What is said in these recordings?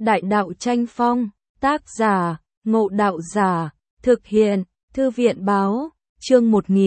Đại đạo tranh phong, tác giả, Ngộ Đạo Giả, thực hiện, Thư viện báo, chương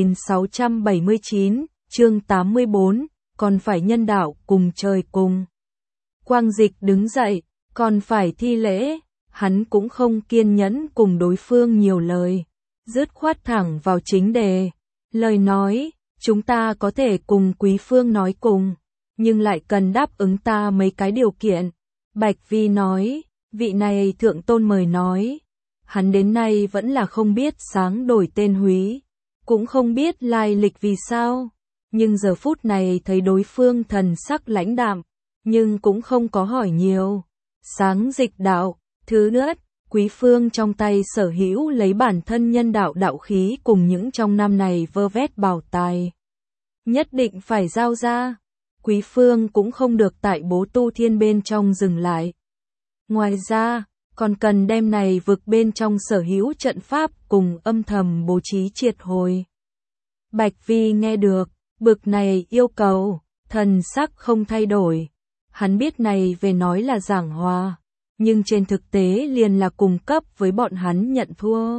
1679, chương 84, còn phải nhân đạo cùng trời cùng. Quang Dịch đứng dậy, còn phải thi lễ, hắn cũng không kiên nhẫn cùng đối phương nhiều lời, dứt khoát thẳng vào chính đề. Lời nói, chúng ta có thể cùng Quý Phương nói cùng, nhưng lại cần đáp ứng ta mấy cái điều kiện. Bạch Vi nói, vị này thượng tôn mời nói, hắn đến nay vẫn là không biết sáng đổi tên Húy, cũng không biết lai lịch vì sao, nhưng giờ phút này thấy đối phương thần sắc lãnh đạm, nhưng cũng không có hỏi nhiều. Sáng dịch đạo, thứ nhất, Quý Phương trong tay sở hữu lấy bản thân nhân đạo đạo khí cùng những trong năm này vơ vét bảo tài, nhất định phải giao ra. Quý Phương cũng không được tại Bố Tu Thiên bên trong dừng lại. Ngoài ra, còn cần đem này vực bên trong sở hữu trận pháp cùng âm thầm bố trí triệt hồi. Bạch Vi nghe được, bực này yêu cầu, thần sắc không thay đổi. Hắn biết này về nói là giảng hòa, nhưng trên thực tế liền là cung cấp với bọn hắn nhận thua.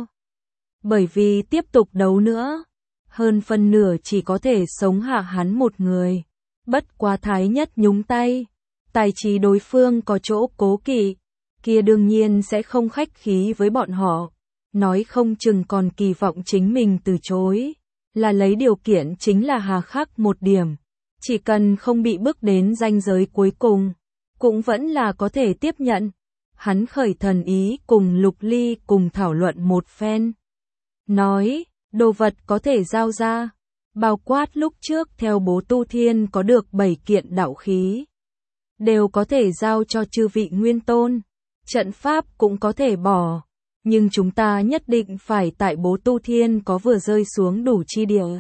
Bởi vì tiếp tục đấu nữa, hơn phân nửa chỉ có thể sống hạ hắn một người. Bất quá Thái Nhất nhúng tay, tài trí đối phương có chỗ cố kỵ, kia đương nhiên sẽ không khách khí với bọn họ, nói không chừng còn kỳ vọng chính mình từ chối, là lấy điều kiện chính là hà khắc một điểm, chỉ cần không bị bước đến ranh giới cuối cùng, cũng vẫn là có thể tiếp nhận. Hắn khởi thần ý cùng Lục Ly cùng thảo luận một phen, nói, đồ vật có thể giao ra. Bao quát lúc trước theo Bố Tu Thiên có được 7 kiện đạo khí, đều có thể giao cho chư vị nguyên tôn, trận pháp cũng có thể bỏ, nhưng chúng ta nhất định phải tại Bố Tu Thiên có vừa rơi xuống đủ chi địa.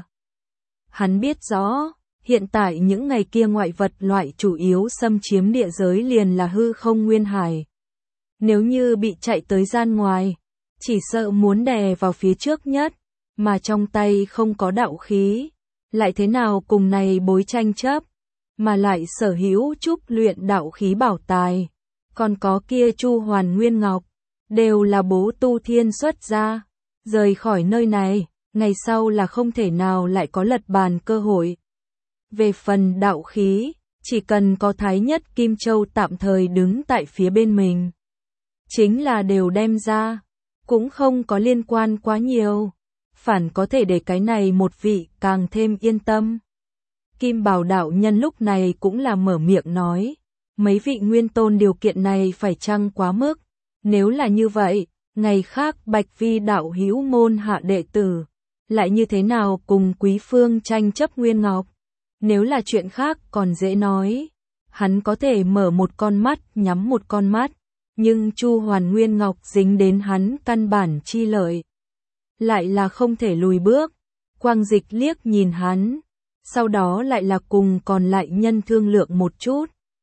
Hắn biết rõ, hiện tại những ngày kia ngoại vật loại chủ yếu xâm chiếm địa giới liền là hư không nguyên hải. Nếu như bị chạy tới gian ngoài, chỉ sợ muốn đè vào phía trước nhất, mà trong tay không có đạo khí, lại thế nào cùng này bối tranh chấp, mà lại sở hữu trúc luyện đạo khí bảo tài, còn có kia Chu Hoàn Nguyên Ngọc, đều là Bố Tu Thiên xuất ra, rời khỏi nơi này, ngày sau là không thể nào lại có lật bàn cơ hội. Về phần đạo khí, chỉ cần có Thái Nhất Kim Châu tạm thời đứng tại phía bên mình, chính là đều đem ra, cũng không có liên quan quá nhiều, phản có thể để cái này một vị càng thêm yên tâm. Kim Bảo đạo nhân lúc này cũng là mở miệng nói, mấy vị nguyên tôn điều kiện này phải chăng quá mức, nếu là như vậy, ngày khác Bạch Vi đạo hữu môn hạ đệ tử, lại như thế nào cùng Quý Phương tranh chấp Nguyên Ngọc, nếu là chuyện khác còn dễ nói, hắn có thể mở một con mắt nhắm một con mắt, nhưng Chu Hoàn Nguyên Ngọc dính đến hắn căn bản chi lợi, lại là không thể lùi bước. Quang Dịch liếc nhìn hắn, sau đó lại là cùng còn lại nhân thương lượng một chút.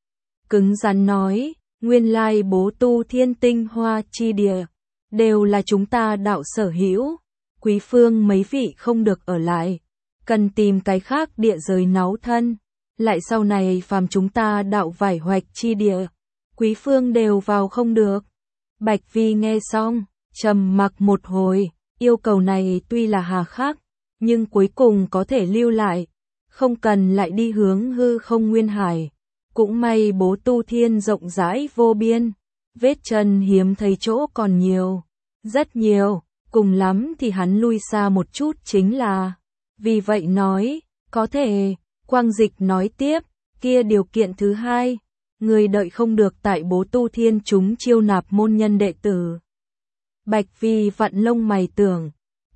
Cứng rắn nói, nguyên lai Bố Tu Thiên tinh hoa chi địa, đều là chúng ta đạo sở hữu, Quý Phương mấy vị không được ở lại, cần tìm cái khác địa giới náu thân, lại sau này phàm chúng ta đạo vải hoạch chi địa, Quý Phương đều vào không được. Bạch Vi nghe xong, trầm mặc một hồi. Yêu cầu này tuy là hà khắc, nhưng cuối cùng có thể lưu lại, không cần lại đi hướng hư không nguyên hải. Cũng may Bố Tu Thiên rộng rãi vô biên, vết chân hiếm thấy chỗ còn nhiều, rất nhiều, cùng lắm thì hắn lui xa một chút chính là. Vì vậy nói, có thể, Quang Dịch nói tiếp, kia điều kiện thứ hai, người đợi không được tại Bố Tu Thiên chúng chiêu nạp môn nhân đệ tử. Bạch Vi vặn lông mày tưởng,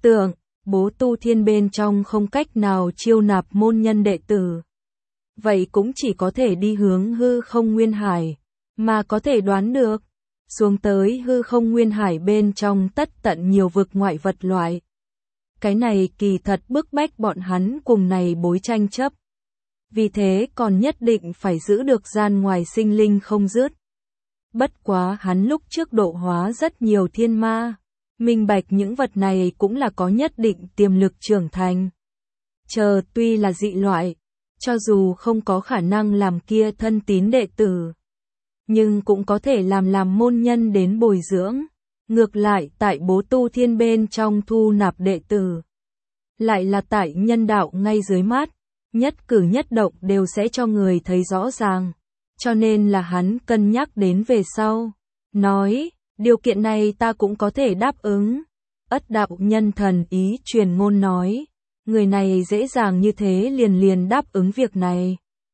Bố Tu Thiên bên trong không cách nào chiêu nạp môn nhân đệ tử. Vậy cũng chỉ có thể đi hướng hư không nguyên hải, mà có thể đoán được, xuống tới hư không nguyên hải bên trong tất tận nhiều vực ngoại vật loại. Cái này kỳ thật bức bách bọn hắn cùng này bối tranh chấp. Vì thế còn nhất định phải giữ được gian ngoài sinh linh không dứt. Bất quá hắn lúc trước độ hóa rất nhiều thiên ma, minh bạch những vật này cũng là có nhất định tiềm lực trưởng thành. Chờ tuy là dị loại, cho dù không có khả năng làm kia thân tín đệ tử, nhưng cũng có thể làm môn nhân đến bồi dưỡng. Ngược lại tại Bố Tu Thiên bên trong thu nạp đệ tử, lại là tại nhân đạo ngay dưới mắt, nhất cử nhất động đều sẽ cho người thấy rõ ràng, cho nên là hắn cân nhắc đến về sau, nói, điều kiện này ta cũng có thể đáp ứng. Ất đạo nhân thần ý truyền ngôn nói, người này dễ dàng như thế liền đáp ứng việc này.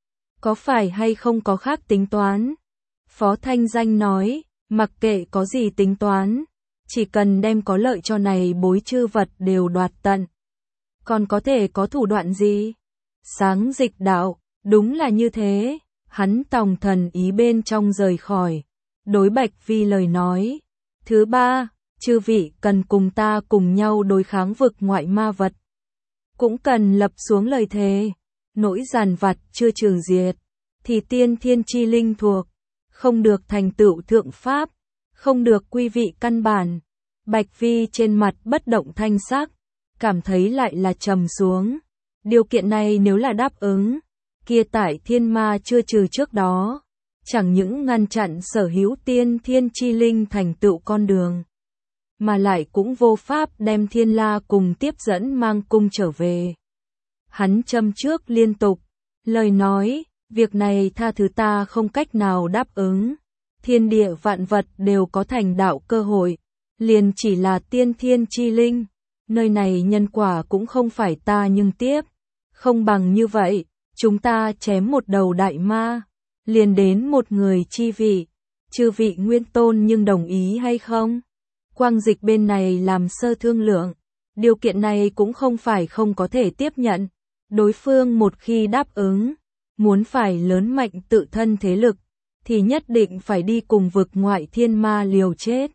Có phải hay không có khác tính toán? Phó Thanh Danh nói, mặc kệ có gì tính toán, chỉ cần đem có lợi cho này bối chư vật đều đoạt tận. Còn có thể có thủ đoạn gì? Sáng Dịch đạo, đúng là như thế, hắn tòng thần ý bên trong rời khỏi. Đối Bạch Vi lời nói, thứ ba, chư vị cần cùng ta cùng nhau đối kháng vực ngoại ma vật. Cũng cần lập xuống lời thề, nỗi giàn vặt chưa trừ diệt, thì tiên thiên chi linh thuộc, không được thành tựu thượng pháp, không được quy vị căn bản. Bạch Vi trên mặt bất động thanh sắc, cảm thấy lại là trầm xuống. Điều kiện này nếu là đáp ứng, kia tại thiên ma chưa trừ trước đó, chẳng những ngăn chặn sở hữu tiên thiên chi linh thành tựu con đường, mà lại cũng vô pháp đem Thiên La cùng tiếp dẫn mang cung trở về. Hắn châm trước liên tục, lời nói, việc này tha thứ ta không cách nào đáp ứng. Thiên địa vạn vật đều có thành đạo cơ hội, liền chỉ là tiên thiên chi linh, nơi này nhân quả cũng không phải ta nhưng tiếp. Không bằng như vậy, chúng ta chém một đầu đại ma, liền đến một người chi vị, chư vị nguyên tôn nhưng đồng ý hay không? Quang Dịch bên này làm sơ thương lượng, điều kiện này cũng không phải không có thể tiếp nhận. Đối phương một khi đáp ứng, muốn phải lớn mạnh tự thân thế lực, thì nhất định phải đi cùng vực ngoại thiên ma liều chết.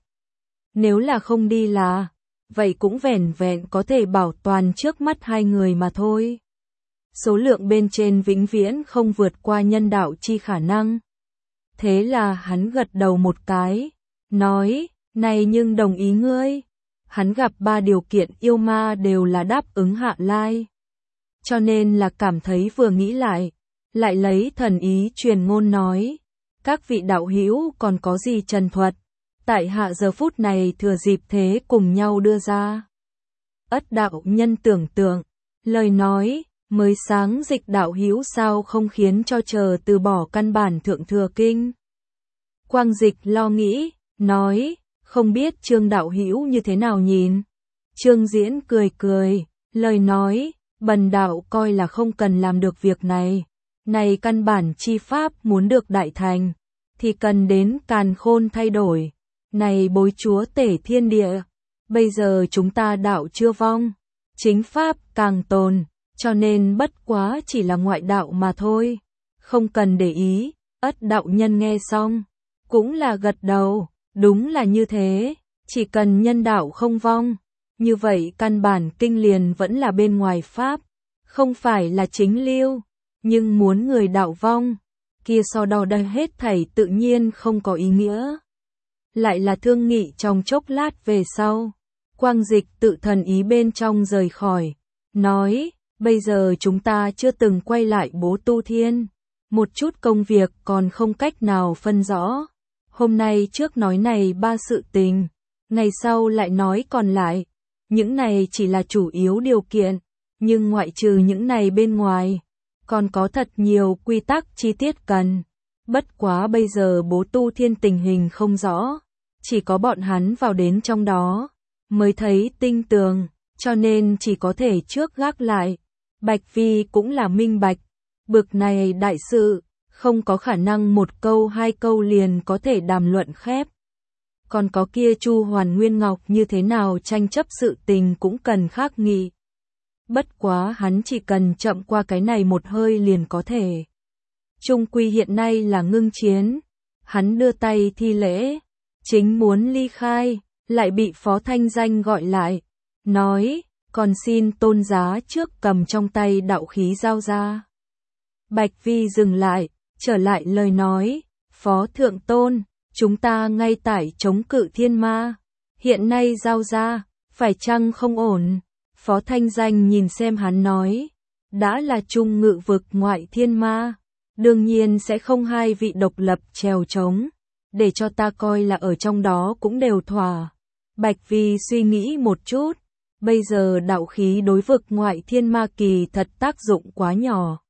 Nếu là không đi là, vậy cũng vẻn vẹn có thể bảo toàn trước mắt hai người mà thôi. Số lượng bên trên vĩnh viễn không vượt qua nhân đạo chi khả năng. Thế là hắn gật đầu một cái, nói, này nhưng đồng ý ngươi. Hắn gặp ba điều kiện yêu ma đều là đáp ứng hạ lai. Cho nên là cảm thấy vừa nghĩ lại lấy thần ý truyền ngôn nói, các vị đạo hữu còn có gì trần thuật, tại hạ giờ phút này thừa dịp thế cùng nhau đưa ra. Ất đạo nhân tưởng tượng, lời nói, mới Sáng Dịch đạo hữu sao không khiến cho chờ từ bỏ căn bản thượng thừa kinh. Quang Dịch lo nghĩ, nói, không biết Trương đạo hữu như thế nào nhìn. Trương Diễn cười, lời nói, bần đạo coi là không cần làm được việc này. Này căn bản chi pháp muốn được đại thành, thì cần đến càn khôn thay đổi. Này bối chúa tể thiên địa, bây giờ chúng ta đạo chưa vong, chính pháp càng tồn, cho nên bất quá chỉ là ngoại đạo mà thôi. Không cần để ý. Ất đạo nhân nghe xong, cũng là gật đầu, đúng là như thế, chỉ cần nhân đạo không vong, như vậy căn bản kinh liền vẫn là bên ngoài pháp, không phải là chính lưu, nhưng muốn người đạo vong, kia so đo đây hết thảy tự nhiên không có ý nghĩa. Lại là thương nghị trong chốc lát về sau, Quang Dịch tự thần ý bên trong rời khỏi, nói, bây giờ chúng ta chưa từng quay lại Bố Tu Thiên, một chút công việc còn không cách nào phân rõ. Hôm nay trước nói này ba sự tình, ngày sau lại nói còn lại. Những này chỉ là chủ yếu điều kiện, nhưng ngoại trừ những này bên ngoài, còn có thật nhiều quy tắc chi tiết cần. Bất quá bây giờ Bố Tu Thiên tình hình không rõ, chỉ có bọn hắn vào đến trong đó, mới thấy tinh tường, cho nên chỉ có thể trước gác lại. Bạch Vi cũng là minh bạch, bực này đại sự, không có khả năng một câu hai câu liền có thể đàm luận khép. Còn có kia Chu Hoàn Nguyên Ngọc như thế nào tranh chấp sự tình cũng cần khác nghị. Bất quá hắn chỉ cần chậm qua cái này một hơi liền có thể. Trung quy hiện nay là ngưng chiến, hắn đưa tay thi lễ, chính muốn ly khai, lại bị Phó Thanh Danh gọi lại, nói, còn xin tôn giá trước cầm trong tay đạo khí giao ra. Bạch Vi dừng lại, trở lại lời nói, Phó Thượng Tôn, chúng ta ngay tại chống cự thiên ma, hiện nay giao ra, phải chăng không ổn? Phó Thanh Danh nhìn xem hắn nói, đã là trung ngự vực ngoại thiên ma, đương nhiên sẽ không hai vị độc lập chèo trống, để cho ta coi là ở trong đó cũng đều thỏa. Bạch Vi suy nghĩ một chút, bây giờ đạo khí đối vực ngoại thiên ma kỳ thật tác dụng quá nhỏ.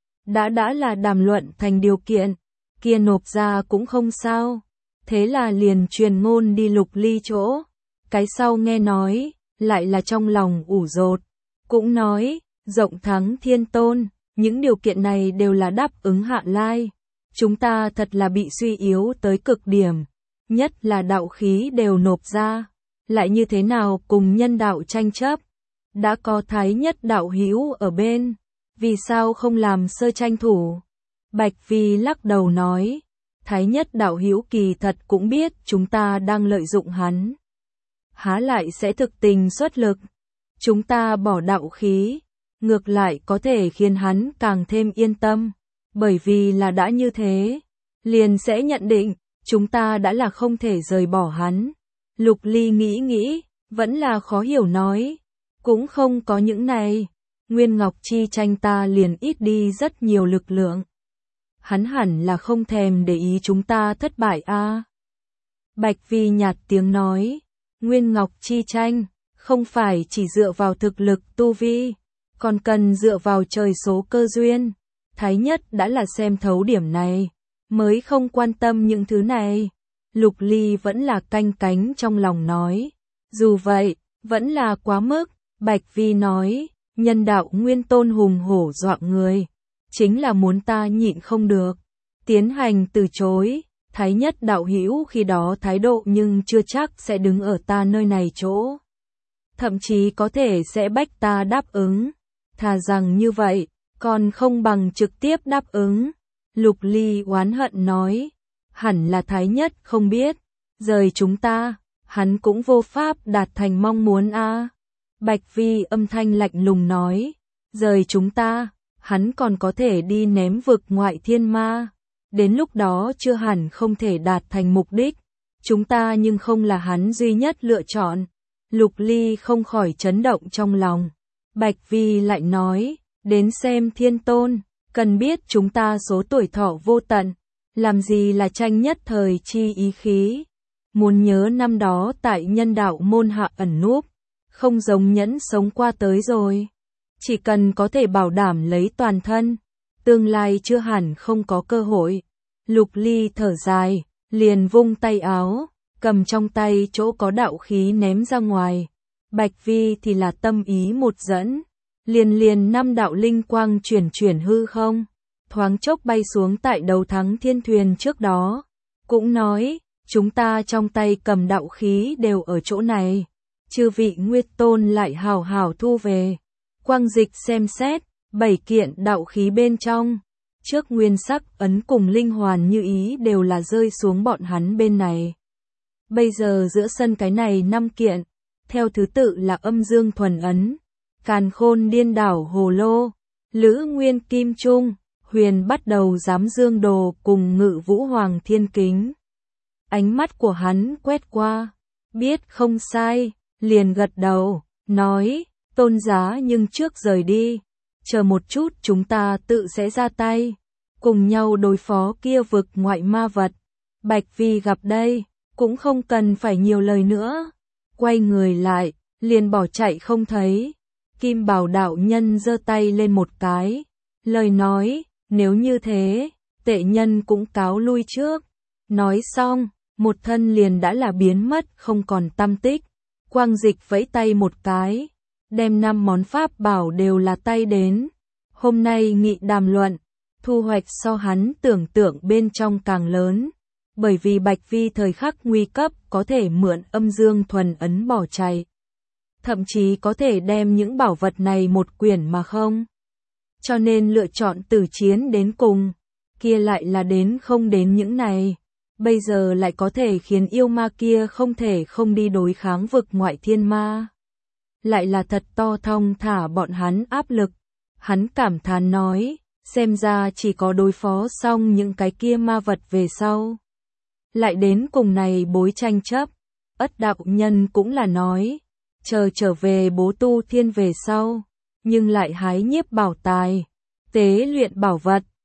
Đã là đàm luận thành điều kiện, kia nộp ra cũng không sao. Thế là liền truyền ngôn đi Lục Ly chỗ. Cái sau nghe nói, lại là trong lòng ủ rột. Cũng nói, rộng thắng thiên tôn, những điều kiện này đều là đáp ứng Hạ Lai. Chúng ta thật là bị suy yếu tới cực điểm. Nhất là đạo khí đều nộp ra. Lại như thế nào cùng nhân đạo tranh chấp. Đã có Thái Nhất đạo hữu ở bên. Vì sao không làm sơ tranh thủ? Bạch Vi lắc đầu nói. Thái Nhất đạo hữu kỳ thật cũng biết chúng ta đang lợi dụng hắn. Há lại sẽ thực tình xuất lực. Chúng ta bỏ đạo khí. Ngược lại có thể khiến hắn càng thêm yên tâm. Bởi vì là đã như thế. Liền sẽ nhận định. Chúng ta đã là không thể rời bỏ hắn. Lục Ly nghĩ. Vẫn là khó hiểu nói. Cũng không có những này. Nguyên Ngọc chi tranh ta liền ít đi rất nhiều lực lượng. Hắn hẳn là không thèm để ý chúng ta thất bại a. Bạch Vi nhạt tiếng nói. Nguyên Ngọc chi tranh. Không phải chỉ dựa vào thực lực tu vi. Còn cần dựa vào trời số cơ duyên. Thái Nhất đã là xem thấu điểm này. Mới không quan tâm những thứ này. Lục Ly vẫn là canh cánh trong lòng nói. Dù vậy, vẫn là quá mức. Bạch Vi nói. Nhân đạo nguyên tôn hùng hổ dọa người. Chính là muốn ta nhịn không được. Tiến hành từ chối. Thái Nhất đạo hữu khi đó thái độ nhưng chưa chắc sẽ đứng ở ta nơi này chỗ. Thậm chí có thể sẽ bách ta đáp ứng. Thà rằng như vậy, còn không bằng trực tiếp đáp ứng. Lục Ly oán hận nói. Hẳn là Thái Nhất không biết. Rời chúng ta, hắn cũng vô pháp đạt thành mong muốn a. Bạch Vi âm thanh lạnh lùng nói. Rời chúng ta, hắn còn có thể đi ném vực ngoại thiên ma. Đến lúc đó chưa hẳn không thể đạt thành mục đích. Chúng ta nhưng không là hắn duy nhất lựa chọn. Lục Ly không khỏi chấn động trong lòng. Bạch Vi lại nói. Đến xem thiên tôn. Cần biết chúng ta số tuổi thọ vô tận. Làm gì là tranh nhất thời chi ý khí. Muốn nhớ năm đó tại nhân đạo môn hạ ẩn núp. Không giống nhẫn sống qua tới rồi. Chỉ cần có thể bảo đảm lấy toàn thân. Tương lai chưa hẳn không có cơ hội. Lục Ly thở dài. Liền vung tay áo. Cầm trong tay chỗ có đạo khí ném ra ngoài. Bạch Vi thì là tâm ý một dẫn. Liền năm đạo linh quang chuyển hư không. Thoáng chốc bay xuống tại đầu thắng thiên thuyền trước đó. Cũng nói. Chúng ta trong tay cầm đạo khí đều ở chỗ này. Chư vị Nguyệt Tôn lại hào hào thu về. Quang Dịch xem xét, 7 kiện đạo khí bên trong. Trước nguyên sắc ấn cùng linh hoàn như ý đều là rơi xuống bọn hắn bên này. Bây giờ giữa sân cái này 5 kiện, theo thứ tự là âm dương thuần ấn, càn khôn điên đảo hồ lô, lữ nguyên kim trung, huyền bắt đầu giám dương đồ cùng ngự vũ hoàng thiên kính. Ánh mắt của hắn quét qua, biết không sai. Liền gật đầu, nói, tôn giá nhưng trước rời đi, chờ một chút chúng ta tự sẽ ra tay, cùng nhau đối phó kia vực ngoại ma vật. Bạch Vi gặp đây, cũng không cần phải nhiều lời nữa, quay người lại, liền bỏ chạy không thấy. Kim Bảo đạo nhân giơ tay lên một cái, lời nói, nếu như thế, tệ nhân cũng cáo lui trước. Nói xong, một thân liền đã là biến mất không còn tăm tích. Quang Dịch vẫy tay một cái, đem 5 món pháp bảo đều là tay đến. Hôm nay nghị đàm luận, thu hoạch so hắn tưởng tượng bên trong càng lớn. Bởi vì Bạch Vi thời khắc nguy cấp có thể mượn âm dương thuần ấn bỏ chạy. Thậm chí có thể đem những bảo vật này một quyển mà không. Cho nên lựa chọn tử chiến đến cùng, kia lại là đến không đến những này. Bây giờ lại có thể khiến yêu ma kia không thể không đi đối kháng vực ngoại thiên ma. Lại là thật to thong thả bọn hắn áp lực. Hắn cảm thán nói, xem ra chỉ có đối phó xong những cái kia ma vật về sau. Lại đến cùng này bối tranh chấp. Ất đạo nhân cũng là nói, chờ trở về bố tu thiên về sau, nhưng lại hái nhiếp bảo tài, tế luyện bảo vật,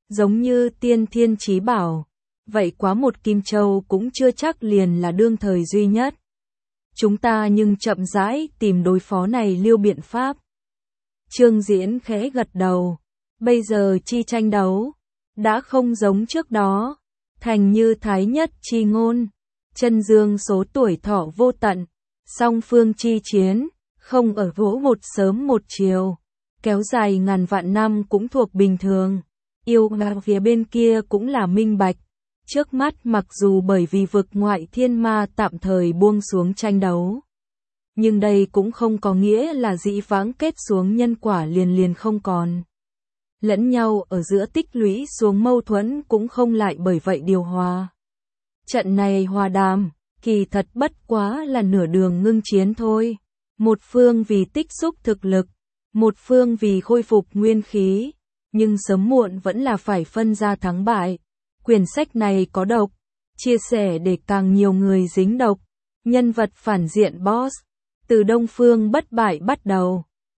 Giống như tiên thiên chí bảo, vậy quá một Kim Châu cũng chưa chắc liền là đương thời duy nhất. Chúng ta nhưng chậm rãi tìm đối phó này lưu biện pháp. Trương Diễn khẽ gật đầu, bây giờ chi tranh đấu, đã không giống trước đó, thành như thái nhất chi ngôn, chân dương số tuổi thọ vô tận, song phương chi chiến, không ở vỗ một sớm một chiều, kéo dài ngàn vạn năm cũng thuộc bình thường. Yêu Nga phía bên kia cũng là minh bạch, trước mắt mặc dù bởi vì vực ngoại thiên ma tạm thời buông xuống tranh đấu, nhưng đây cũng không có nghĩa là dĩ vãng kết xuống nhân quả liền liền không còn. Lẫn nhau ở giữa tích lũy xuống mâu thuẫn cũng không lại bởi vậy điều hòa. Trận này hòa đàm, kỳ thật bất quá là nửa đường ngưng chiến thôi. Một phương vì tích xúc thực lực, một phương vì khôi phục nguyên khí, nhưng sớm muộn vẫn là phải phân ra thắng bại. Quyển sách này có độc, chia sẻ để càng nhiều người dính độc. Nhân vật phản diện boss, từ Đông Phương bất bại bắt đầu.